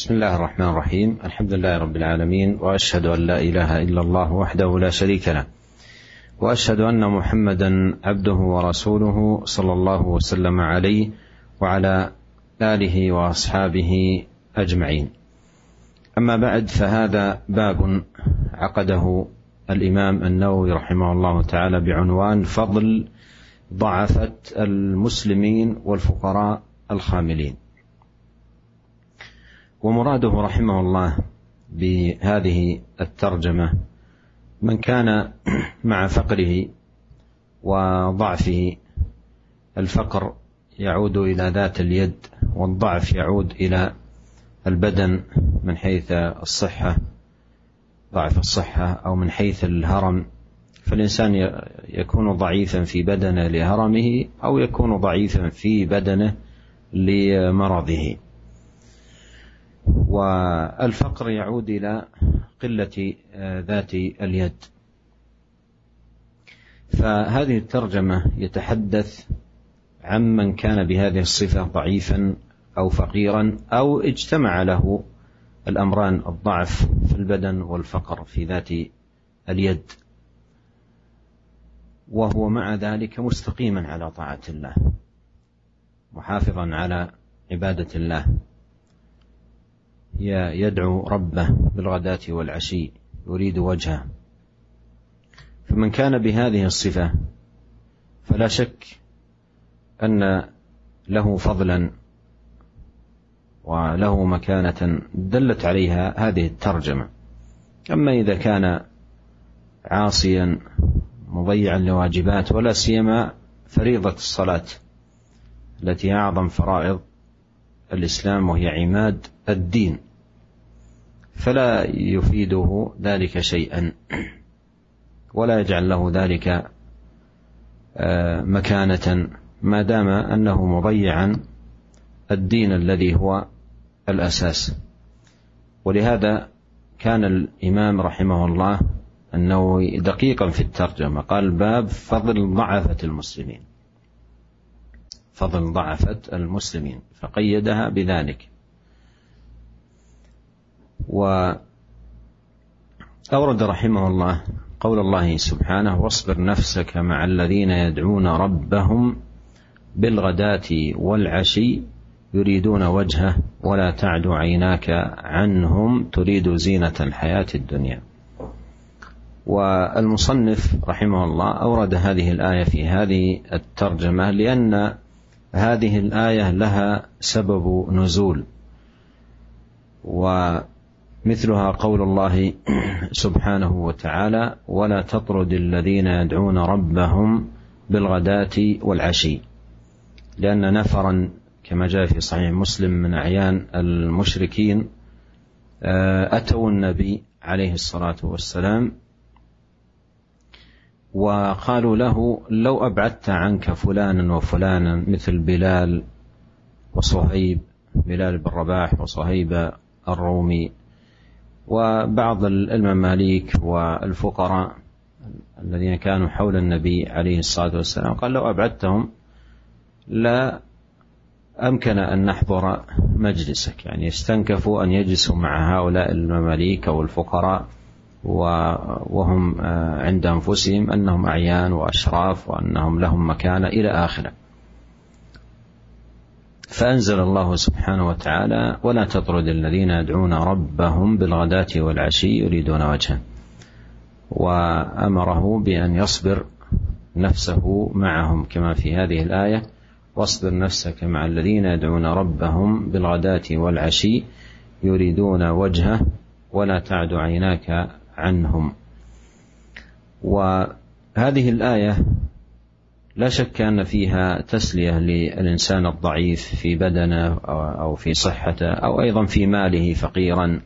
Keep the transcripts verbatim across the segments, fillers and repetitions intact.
بسم الله الرحمن الرحيم. الحمد لله رب العالمين، وأشهد أن لا إله إلا الله وحده لا شريك له، وأشهد أن محمدا عبده ورسوله صلى الله وسلم عليه وعلى آله وأصحابه أجمعين. أما بعد، فهذا باب عقده الإمام النووي رحمه الله تعالى بعنوان فضل ضعفة المسلمين والفقراء الخاملين. ومراده رحمه الله بهذه الترجمة من كان مع فقره وضعفه. الفقر يعود إلى ذات اليد، والضعف يعود إلى البدن من حيث الصحة، ضعف الصحة، أو من حيث الهرم. فالإنسان يكون ضعيفا في بدنه لهرمه، أو يكون ضعيفا في بدنه لمرضه. والفقر يعود إلى قلة ذات اليد. فهذه الترجمة يتحدث عن من كان بهذه الصفة ضعيفا أو فقيرا، أو اجتمع له الأمران، الضعف في البدن والفقر في ذات اليد، وهو مع ذلك مستقيما على طاعة الله، محافظا على عبادة الله، يدعو ربه بالغداة والعشي يريد وجهه. فمن كان بهذه الصفة فلا شك أن له فضلا وله مكانة دلت عليها هذه الترجمة. أما إذا كان عاصيا مضيعا لواجبات، ولا سيما فريضة الصلاة التي أعظم فرائض الإسلام وهي عماد الدين، فلا يفيده ذلك شيئا، ولا يجعل له ذلك مكانة، ما دام أنه مضيعا الدين الذي هو الأساس. ولهذا كان الإمام رحمه الله النووي دقيقا في الترجمة، قال باب فضل ضعفة المسلمين، فضل ضعفة المسلمين، فقيدها بذلك. وأورد رحمه الله قول الله سبحانه: واصبر نفسك مع الذين يدعون ربهم بالغداة والعشي يريدون وجهه ولا تعد عيناك عنهم تريد زينة الحياة الدنيا. والمصنف رحمه الله أورد هذه الآية في هذه الترجمة لأن هذه الآية لها سبب نزول، ومثلها قول الله سبحانه وتعالى: ولا تطرد الذين يدعون ربهم بالغداة والعشي، لأن نفرا كما جاء في صحيح مسلم من أعيان المشركين أتوا النبي عليه الصلاة والسلام وقالوا له: لو أبعدت عنك فلانا وفلانا مثل بلال وصهيب، بلال بن رباح وصهيب الرومي وبعض المماليك والفقراء الذين كانوا حول النبي عليه الصلاة والسلام، قال: لو أبعدتهم لا أمكن أن نحضر مجلسك. يعني استنكفوا أن يجلسوا مع هؤلاء المماليك والفقراء وهم عند أنفسهم أنهم أعيان وأشراف وأنهم لهم مكانة إلى آخره. فأنزل الله سبحانه وتعالى: ولا تطرد الذين يدعون ربهم بالغداة والعشي يريدون وجهه، وأمره بأن يصبر نفسه معهم كما في هذه الآية: واصبر نفسك مع الذين يدعون ربهم بالغداة والعشي يريدون وجهه ولا تعد عيناك عنهم. وهذه الآية لا شك أن فيها تسلية للإنسان الضعيف في بدنه أو في صحته، أو أيضا في ماله، فقيرا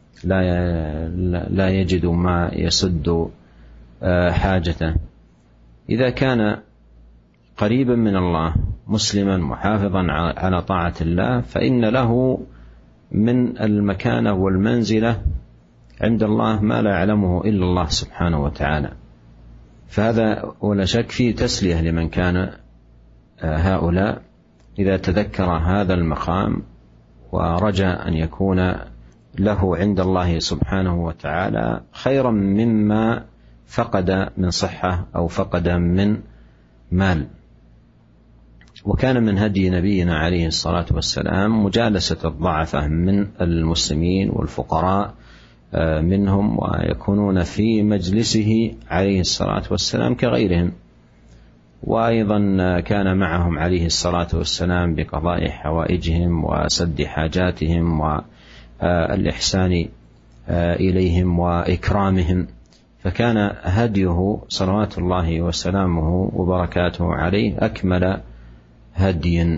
لا يجد ما يسد حاجته. إذا كان قريبا من الله مسلما محافظا على طاعة الله، فإن له من المكانة والمنزلة عند الله ما لا يعلمه إلا الله سبحانه وتعالى. فهذا ولا شك فيه تسلية لمن كان هؤلاء إذا تذكر هذا المقام ورجى أن يكون له عند الله سبحانه وتعالى خيرا مما فقد من صحة أو فقد من مال. وكان من هدي نبينا عليه الصلاة والسلام مجالسة الضعفاء من المسلمين والفقراء منهم، ويكونون في مجلسه عليه الصلاة والسلام كغيرهم. وأيضا كان معهم عليه الصلاة والسلام بقضاء حوائجهم وسد حاجاتهم والإحسان إليهم وإكرامهم، فكان هديه صلوات الله وسلامه وبركاته عليه أكمل هدي.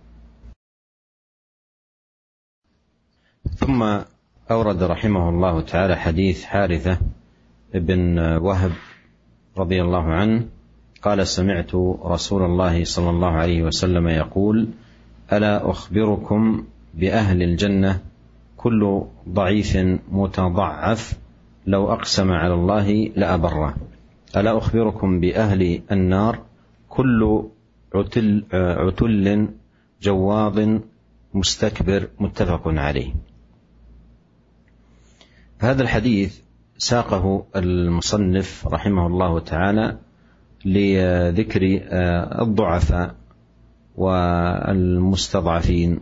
ثم أورد رحمه الله تعالى حديث حارثة بن وهب رضي الله عنه قال: سمعت رسول الله صلى الله عليه وسلم يقول: ألا أخبركم بأهل الجنة كل ضعيف متضعف لو أقسم على الله لأبره. ألا أخبركم بأهل النار كل عتل, عتل جواظ مستكبر. متفق عليه. هذا الحديث ساقه المصنف رحمه الله تعالى لذكر الضعفاء والمستضعفين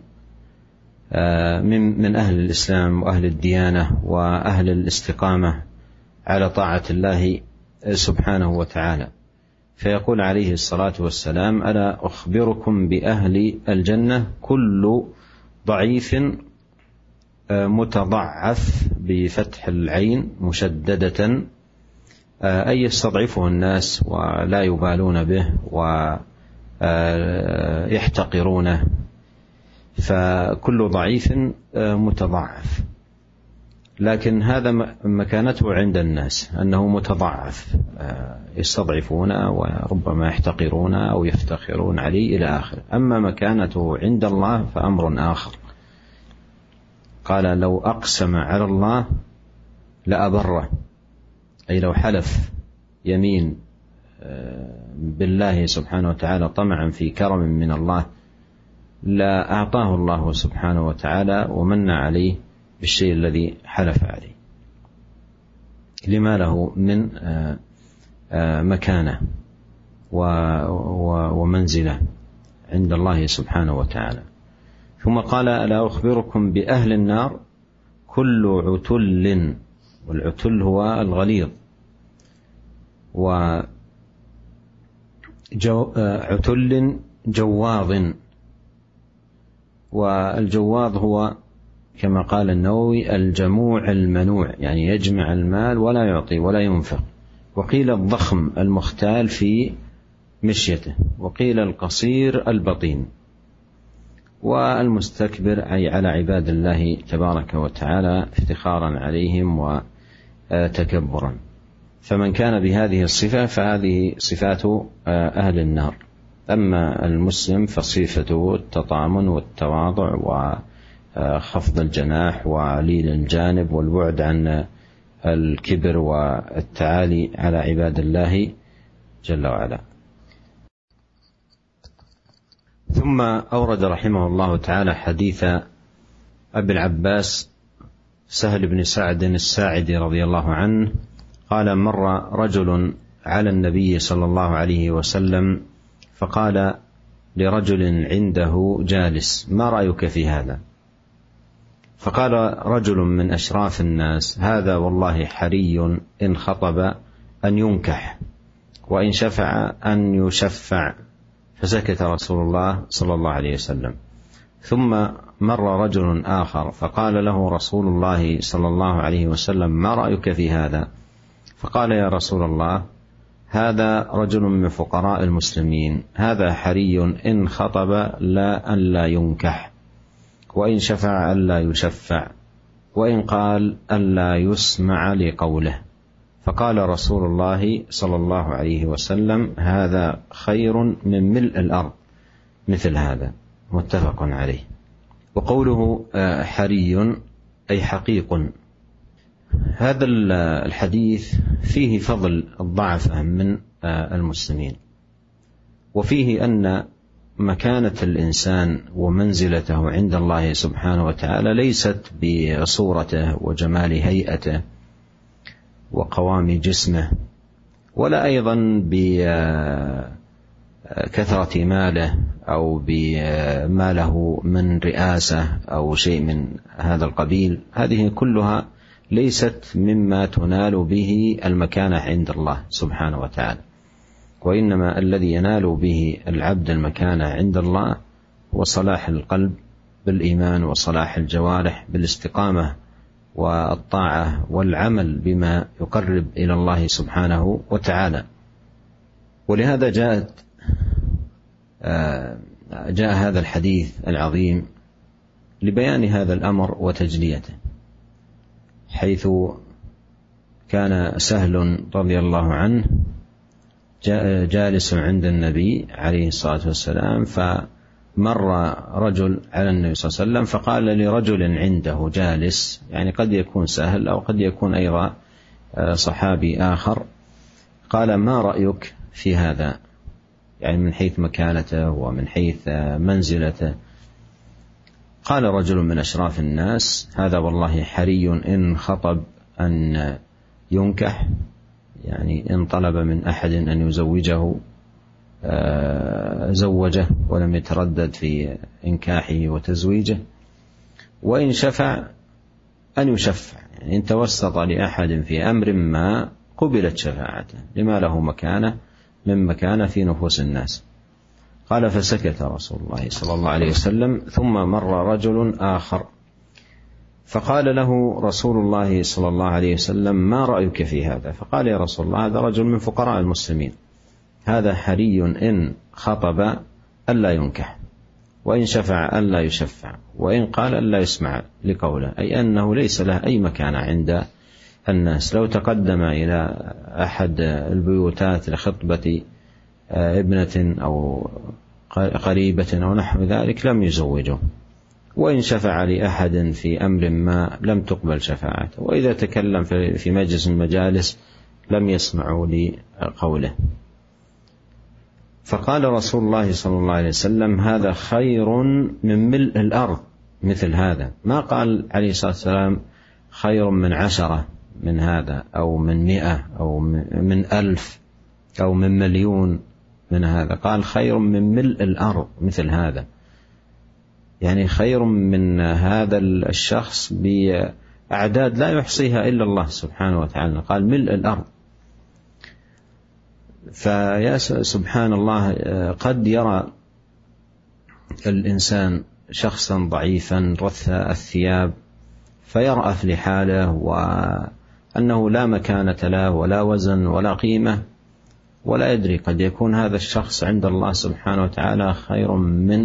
من أهل الإسلام وأهل الديانة وأهل الاستقامة على طاعة الله سبحانه وتعالى. فيقول عليه الصلاة والسلام: ألا أخبركم بأهل الجنة كل ضعيف متضعف بفتح العين مشددة، أي يستضعفه الناس ولا يبالون به ويحتقرونه، فكل ضعيف متضعف. لكن هذا مكانته عند الناس أنه متضعف، يستضعفونه وربما يحتقرونه أو يفتخرون عليه إلى آخر. أما مكانته عند الله فأمر آخر. قال: لو أقسم على الله لأبره، أي لو حلف يمين بالله سبحانه وتعالى طمعا في كرم من الله لا أعطاه الله سبحانه وتعالى ومن عليه بالشيء الذي حلف عليه، لما له من مكانة ومنزلة عند الله سبحانه وتعالى. ثم قال: ألا أخبركم بأهل النار كل عتل، والعتل هو الغليظ، وعتل جواظ، والجواظ هو كما قال النووي الجموع المنوع، يعني يجمع المال ولا يعطي ولا ينفق. وقيل الضخم المختال في مشيته، وقيل القصير البطين، والمستكبر أي على عباد الله تبارك وتعالى افتخارا عليهم وتكبرا. فمن كان بهذه الصفة فهذه صفات أهل النار. أما المسلم فصفته التطامن والتواضع وخفض الجناح ولين الجانب والبعد عن الكبر والتعالي على عباد الله جل وعلا. ثم أورد رحمه الله تعالى حديث أبي العباس سهل بن سعد الساعدي رضي الله عنه قال: مر رجل على النبي صلى الله عليه وسلم فقال لرجل عنده جالس: ما رأيك في هذا؟ فقال رجل من أشراف الناس: هذا والله حري إن خطب أن ينكح، وإن شفع أن يشفع. فسكت رسول الله صلى الله عليه وسلم. ثم مر رجل آخر فقال له رسول الله صلى الله عليه وسلم: ما رأيك في هذا؟ فقال: يا رسول الله، هذا رجل من فقراء المسلمين، هذا حري إن خطب لا أن لا ينكح، وإن شفع أن لا يشفع، وإن قال أن لا يسمع لقوله. فقال رسول الله صلى الله عليه وسلم: هذا خير من ملء الأرض مثل هذا. متفق عليه. وقوله حري أي حقيق. هذا الحديث فيه فضل الضعف من المسلمين، وفيه أن مكانة الإنسان ومنزلته عند الله سبحانه وتعالى ليست بصورته وجمال هيئته وقوام جسمه، ولا أيضا بكثرة ماله أو بما له من رئاسة أو شيء من هذا القبيل. هذه كلها ليست مما تنال به المكانة عند الله سبحانه وتعالى، وإنما الذي ينال به العبد المكانة عند الله هو صلاح القلب بالإيمان وصلاح الجوارح بالاستقامة والطاعة والعمل بما يقرب إلى الله سبحانه وتعالى. ولهذا جاءت جاء هذا الحديث العظيم لبيان هذا الأمر وتجليته، حيث كان سهل رضي الله عنه جالس عند النبي عليه الصلاة والسلام، فمر رجل على النبي صلى الله عليه وسلم فقال لرجل عنده جالس، يعني قد يكون سهل أو قد يكون أيضا صحابي آخر، قال: ما رأيك في هذا؟ يعني من حيث مكانته ومن حيث منزلته. قال رجل من أشراف الناس: هذا والله حري إن خطب أن ينكح، يعني إن طلب من أحد أن يزوجه زوجه ولم يتردد في إنكاحه وتزويجه، وإن شفع أن يشفع، يعني إن توسط لأحد في أمر ما قبلت شفاعته لما له مكانة من مكانة في نفوس الناس. قال: فسكت رسول الله صلى الله عليه وسلم، ثم مر رجل آخر فقال له رسول الله صلى الله عليه وسلم: ما رأيك في هذا؟ فقال: يا رسول الله، هذا رجل من فقراء المسلمين، هذا حري إن خطب ألا ينكح، وإن شفع ألا يشفع، وإن قال ألا يسمع لقوله، أي أنه ليس له أي مكانة عند الناس. لو تقدم إلى أحد البيوتات لخطبة ابنة أو قريبة أو نحو ذلك لم يزوجه، وإن شفع لأحد في أمر ما لم تقبل شفاعته، وإذا تكلم في مجلس المجالس لم يسمعوا لقوله. فقال رسول الله صلى الله عليه وسلم: هذا خير من ملء الأرض مثل هذا. ما قال عليه الصلاة والسلام خير من عشرة من هذا أو من مئة أو من ألف أو من مليون من هذا، قال خير من ملء الأرض مثل هذا، يعني خير من هذا الشخص بأعداد لا يحصيها إلا الله سبحانه وتعالى، قال ملء الأرض. فيا سبحان الله، قد يرى الإنسان شخصا ضعيفا رث الثياب فيرأف لحاله وأنه لا مكانة له ولا وزن ولا قيمة، ولا يدري قد يكون هذا الشخص عند الله سبحانه وتعالى خير من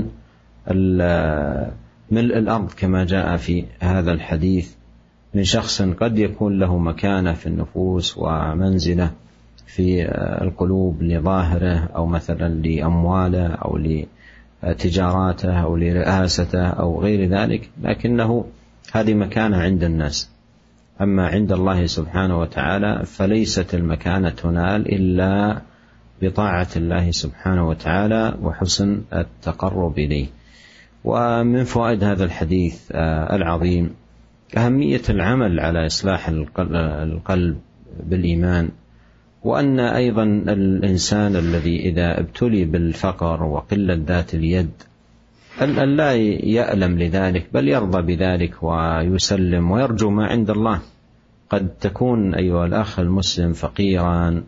ملء الأرض، كما جاء في هذا الحديث، من شخص قد يكون له مكانة في النفوس ومنزلة في القلوب لظاهره أو مثلا لأمواله أو لتجاراته أو لرئاسته أو غير ذلك، لكنه هذه مكانة عند الناس. أما عند الله سبحانه وتعالى فليست المكانة تنال إلا بطاعة الله سبحانه وتعالى وحسن التقرب إليه. ومن فوائد هذا الحديث العظيم أهمية العمل على إصلاح القلب بالإيمان، وأن أيضا الإنسان الذي إذا ابتلي بالفقر وقلة ذات اليد أن لا يألم لذلك، بل يرضى بذلك ويسلم ويرجو ما عند الله. قد تكون أيها الأخ المسلم فقيرا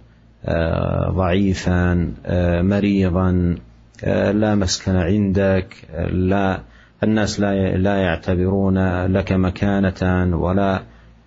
ضعيفا مريضا لا مسكن عندك، لا الناس لا لا يعتبرون لك مكانة ولا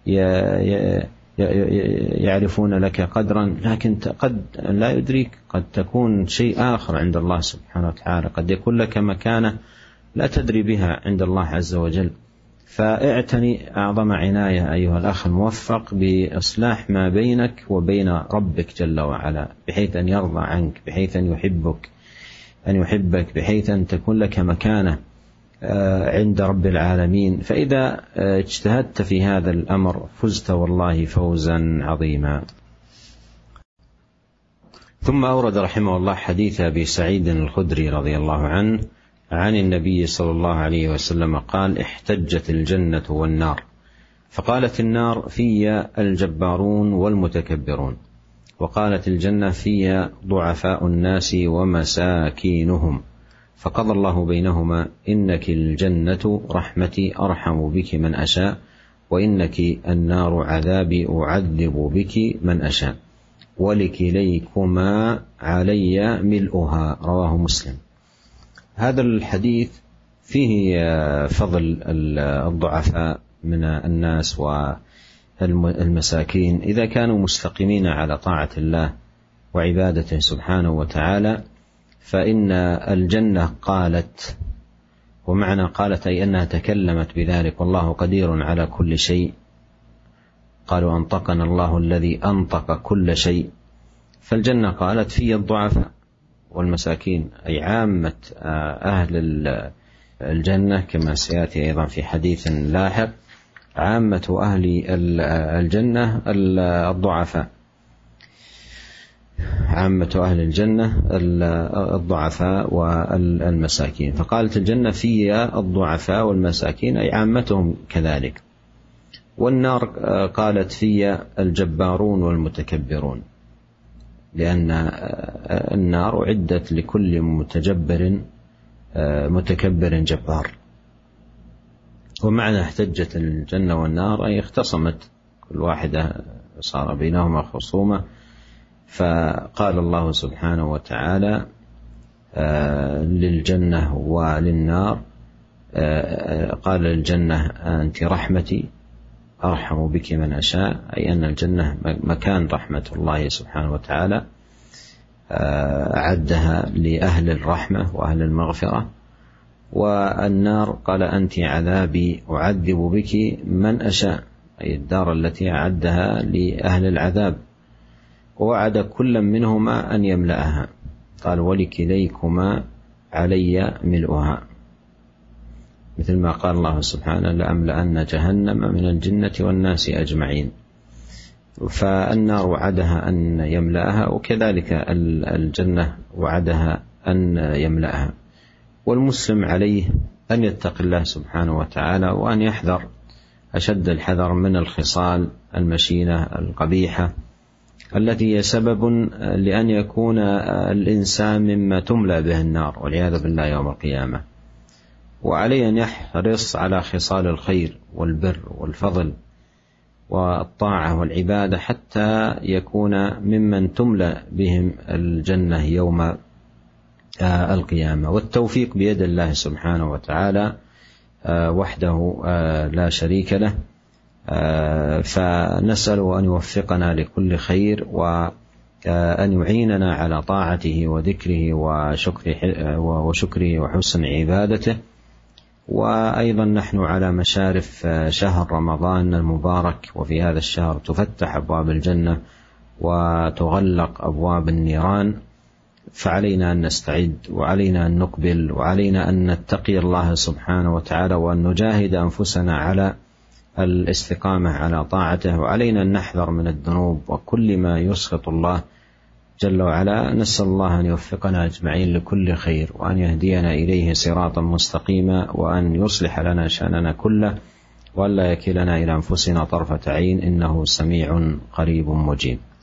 يعرفون لك قدرا، لكن قد لا يدريك قد تكون شيء آخر عند الله سبحانه وتعالى، قد يكون لك مكانة لا تدري بها عند الله عز وجل. فاعتني أعظم عناية أيها الأخ الموفق بإصلاح ما بينك وبين ربك جل وعلا، بحيث أن يرضى عنك، بحيث أن يحبك أن يحبك بحيث أن تكون لك مكانة عند رب العالمين. فإذا اجتهدت في هذا الأمر فزت والله فوزا عظيما. ثم أورد رحمه الله حديث أبي سعيد الخدري رضي الله عنه عن النبي صلى الله عليه وسلم قال: احتجت الجنة والنار، فقالت النار: في الجبارون والمتكبرون، وقالت الجنة: في ضعفاء الناس ومساكينهم، فقضى الله بينهما: إنك الجنة رحمتي أرحم بك من أشاء، وإنك النار عذابي أعذب بك من أشاء، ولكليكما علي ملؤها. رواه مسلم. هذا الحديث فيه فضل الضعفاء من الناس والمساكين إذا كانوا مستقيمين على طاعة الله وعبادته سبحانه وتعالى، فإن الجنة قالت، ومعنى قالت أي أنها تكلمت بذلك، والله قدير على كل شيء. قالوا: أنطقنا الله الذي أنطق كل شيء. فالجنة قالت: في الضعفاء والمساكين، أي عامة أهل الجنة، كما سيأتي أيضا في حديث لاحق، عامة أهل الجنة الضعفاء، عامة أهل الجنة الضعفاء والمساكين. فقالت الجنة: في الضعفاء والمساكين، أي عامتهم كذلك. والنار قالت: في الجبارون والمتكبرون، لأن النار أعدت لكل متجبر متكبر جبار. ومعنى احتجت الجنة والنار أي اختصمت، كل واحدة صار بينهما خصومة. فقال الله سبحانه وتعالى للجنة وللنار، قال للجنة: أنت رحمتي أرحم بك من أشاء، أي أن الجنة مكان رحمة الله سبحانه وتعالى، أعدها لأهل الرحمة وأهل المغفرة. والنار قال: أنت عذابي أعذب بك من أشاء، أي الدار التي أعدها لأهل العذاب، ووعد كل منهما أن يملأها. قال: ولكليكما علي ملؤها، مثل ما قال الله سبحانه: لأملأن جهنم من الجنة والناس أجمعين. فالنار وعدها أن يملأها، وكذلك الجنة وعدها أن يملأها. والمسلم عليه أن يتقي الله سبحانه وتعالى، وأن يحذر أشد الحذر من الخصال المشينة القبيحة التي هي سبب لأن يكون الإنسان مما تملأ به النار والعياذ بالله يوم القيامة. وعليه أن يحرص على خصال الخير والبر والفضل والطاعة والعبادة، حتى يكون ممن تملأ بهم الجنة يوم القيامة. والتوفيق بيد الله سبحانه وتعالى وحده لا شريك له، فنسأل أن يوفقنا لكل خير، وأن يعيننا على طاعته وذكره وشكره وشكره وحسن عبادته. وأيضا نحن على مشارف شهر رمضان المبارك، وفي هذا الشهر تفتح أبواب الجنة وتغلق أبواب النيران، فعلينا أن نستعد، وعلينا أن نقبل، وعلينا أن نتقي الله سبحانه وتعالى، وأن نجاهد أنفسنا على الاستقامة على طاعته، وعلينا أن نحذر من الذنوب وكل ما يسخط الله جل وعلا. نسأل الله أن يوفقنا أجمعين لكل خير، وأن يهدينا إليه صراطا مستقيما، وأن يصلح لنا شأننا كله، وأن لا يكلنا إلى أنفسنا طرفة عين، إنه سميع قريب مجيب.